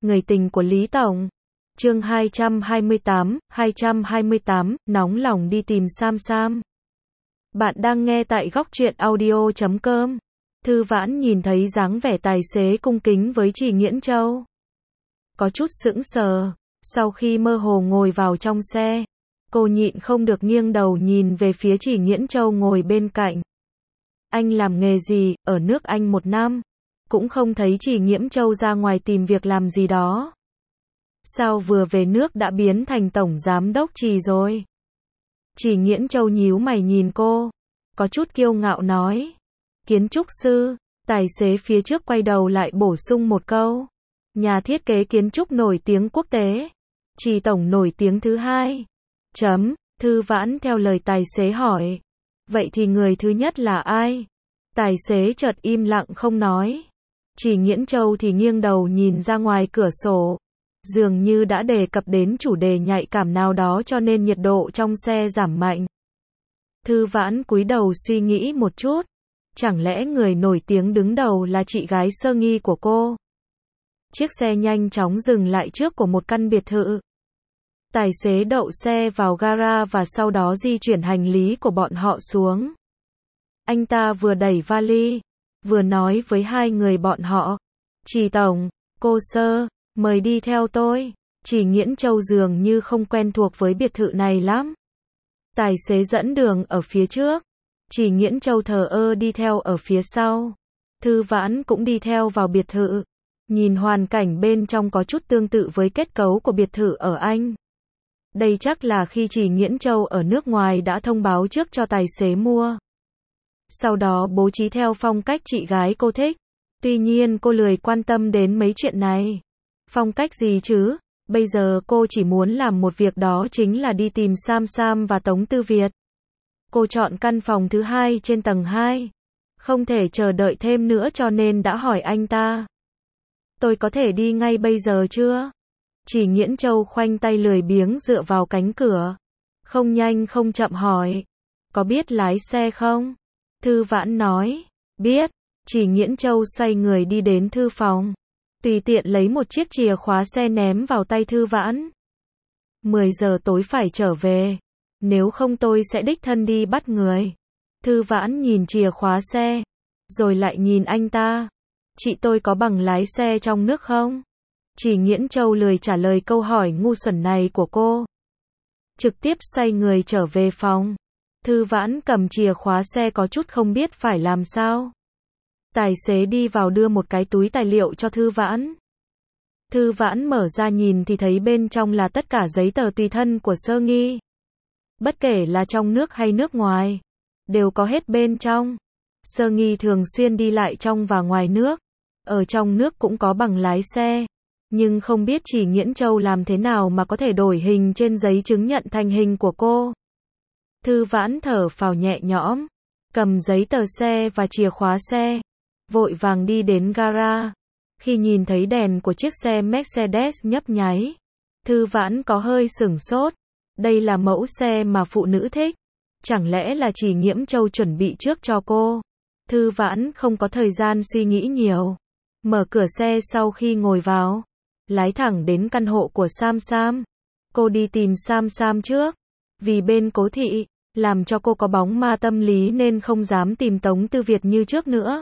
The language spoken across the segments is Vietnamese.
Người tình của Lý Tổng. Chương 228, nóng lòng đi tìm Sam Sam. Bạn đang nghe tại góc truyện audio.com. Thư Vãn nhìn thấy dáng vẻ tài xế cung kính với Trì Nghiễn Châu. Có chút sững sờ, sau khi mơ hồ ngồi vào trong xe, cô nhịn không được nghiêng đầu nhìn về phía Trì Nghiễn Châu ngồi bên cạnh. Anh làm nghề gì, ở nước Anh 1 năm? Cũng không thấy Trì Nghiễn Châu ra ngoài tìm việc làm gì đó. Sao vừa về nước đã biến thành tổng giám đốc Trì rồi? Trì Nghiễn Châu nhíu mày nhìn cô, có chút kiêu ngạo nói. Kiến trúc sư. Tài xế phía trước quay đầu lại bổ sung một câu. Nhà thiết kế kiến trúc nổi tiếng quốc tế. Trì tổng nổi tiếng thứ hai. Thư Vãn theo lời tài xế hỏi. Vậy thì người thứ nhất là ai? Tài xế chợt im lặng không nói. Trì Nghiễn Châu thì nghiêng đầu nhìn ra ngoài cửa sổ. Dường như đã đề cập đến chủ đề nhạy cảm nào đó cho nên nhiệt độ trong xe giảm mạnh. Thư Vãn cúi đầu suy nghĩ một chút. Chẳng lẽ người nổi tiếng đứng đầu là chị gái sơ nghi của cô? Chiếc xe nhanh chóng dừng lại trước của một căn biệt thự. Tài xế đậu xe vào gara và sau đó di chuyển hành lý của bọn họ xuống. Anh ta vừa đẩy vali, vừa nói với hai người bọn họ. Trì tổng, cô sơ, mời đi theo tôi. Trì Nghiễn Châu dường như không quen thuộc với biệt thự này lắm. Tài xế dẫn đường ở phía trước. Trì Nghiễn Châu thờ ơ đi theo ở phía sau. Thư Vãn cũng đi theo vào biệt thự. Nhìn hoàn cảnh bên trong có chút tương tự với kết cấu của biệt thự ở Anh. Đây chắc là khi Trì Nghiễn Châu ở nước ngoài đã thông báo trước cho tài xế mua. Sau đó bố trí theo phong cách chị gái cô thích. Tuy nhiên cô lười quan tâm đến mấy chuyện này. Phong cách gì chứ? Bây giờ cô chỉ muốn làm một việc, đó chính là đi tìm Sam Sam và Tống Tư Việt. Cô chọn căn phòng thứ 2 trên tầng 2. Không thể chờ đợi thêm nữa cho nên đã hỏi anh ta. Tôi có thể đi ngay bây giờ chưa? Trì Nghiễn Châu khoanh tay lười biếng dựa vào cánh cửa. Không nhanh không chậm hỏi. Có biết lái xe không? Thư Vãn nói. Biết. Trì Nghiễn Châu xoay người đi đến thư phòng. Tùy tiện lấy một chiếc chìa khóa xe ném vào tay Thư Vãn. 10 giờ tối phải trở về. Nếu không tôi sẽ đích thân đi bắt người. Thư Vãn nhìn chìa khóa xe. Rồi lại nhìn anh ta. Chị tôi có bằng lái xe trong nước không? Trì Nghiễn Châu lười trả lời câu hỏi ngu xuẩn này của cô. Trực tiếp xoay người trở về phòng. Thư Vãn cầm chìa khóa xe có chút không biết phải làm sao. Tài xế đi vào đưa một cái túi tài liệu cho Thư Vãn. Thư Vãn mở ra nhìn thì thấy bên trong là tất cả giấy tờ tùy thân của Sơ Nghi. Bất kể là trong nước hay nước ngoài, đều có hết bên trong. Sơ Nghi thường xuyên đi lại trong và ngoài nước. Ở trong nước cũng có bằng lái xe. Nhưng không biết Trì Nghiễn Châu làm thế nào mà có thể đổi hình trên giấy chứng nhận thành hình của cô. Thư Vãn thở phào nhẹ nhõm. Cầm giấy tờ xe và chìa khóa xe. Vội vàng đi đến gara. Khi nhìn thấy đèn của chiếc xe Mercedes nhấp nháy, Thư Vãn có hơi sửng sốt. Đây là mẫu xe mà phụ nữ thích. Chẳng lẽ là Trì Nghiễn Châu chuẩn bị trước cho cô? Thư Vãn không có thời gian suy nghĩ nhiều. Mở cửa xe sau khi ngồi vào. Lái thẳng đến căn hộ của Sam Sam. Cô đi tìm Sam Sam trước. Vì bên Cố thị, làm cho cô có bóng ma tâm lý nên không dám tìm Tống Tư Việt như trước nữa.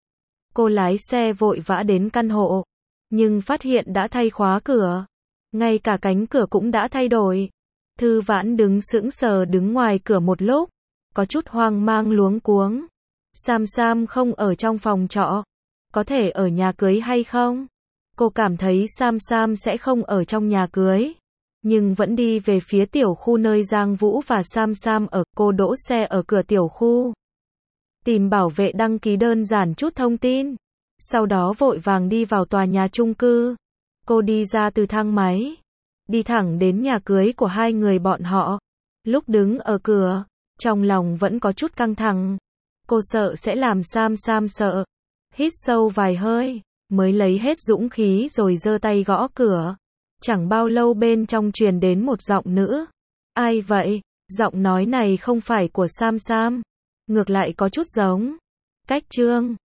Cô lái xe vội vã đến căn hộ. Nhưng phát hiện đã thay khóa cửa. Ngay cả cánh cửa cũng đã thay đổi. Thư Vãn đứng sững sờ đứng ngoài cửa một lúc. Có chút hoang mang luống cuống. Sam Sam không ở trong phòng trọ. Có thể ở nhà cưới hay không? Cô cảm thấy Sam Sam sẽ không ở trong nhà cưới. Nhưng vẫn đi về phía tiểu khu nơi Giang Vũ và Sam Sam ở. Cô đỗ xe ở cửa tiểu khu. Tìm bảo vệ đăng ký đơn giản chút thông tin. Sau đó vội vàng đi vào tòa nhà chung cư. Cô đi ra từ thang máy. Đi thẳng đến nhà cưới của hai người bọn họ. Lúc đứng ở cửa, trong lòng vẫn có chút căng thẳng. Cô sợ sẽ làm Sam Sam sợ. Hít sâu vài hơi, mới lấy hết dũng khí rồi giơ tay gõ cửa. Chẳng bao lâu bên trong truyền đến một giọng nữ. Ai vậy? Giọng nói này không phải của Sam Sam. Ngược lại có chút giống. Cách Trương.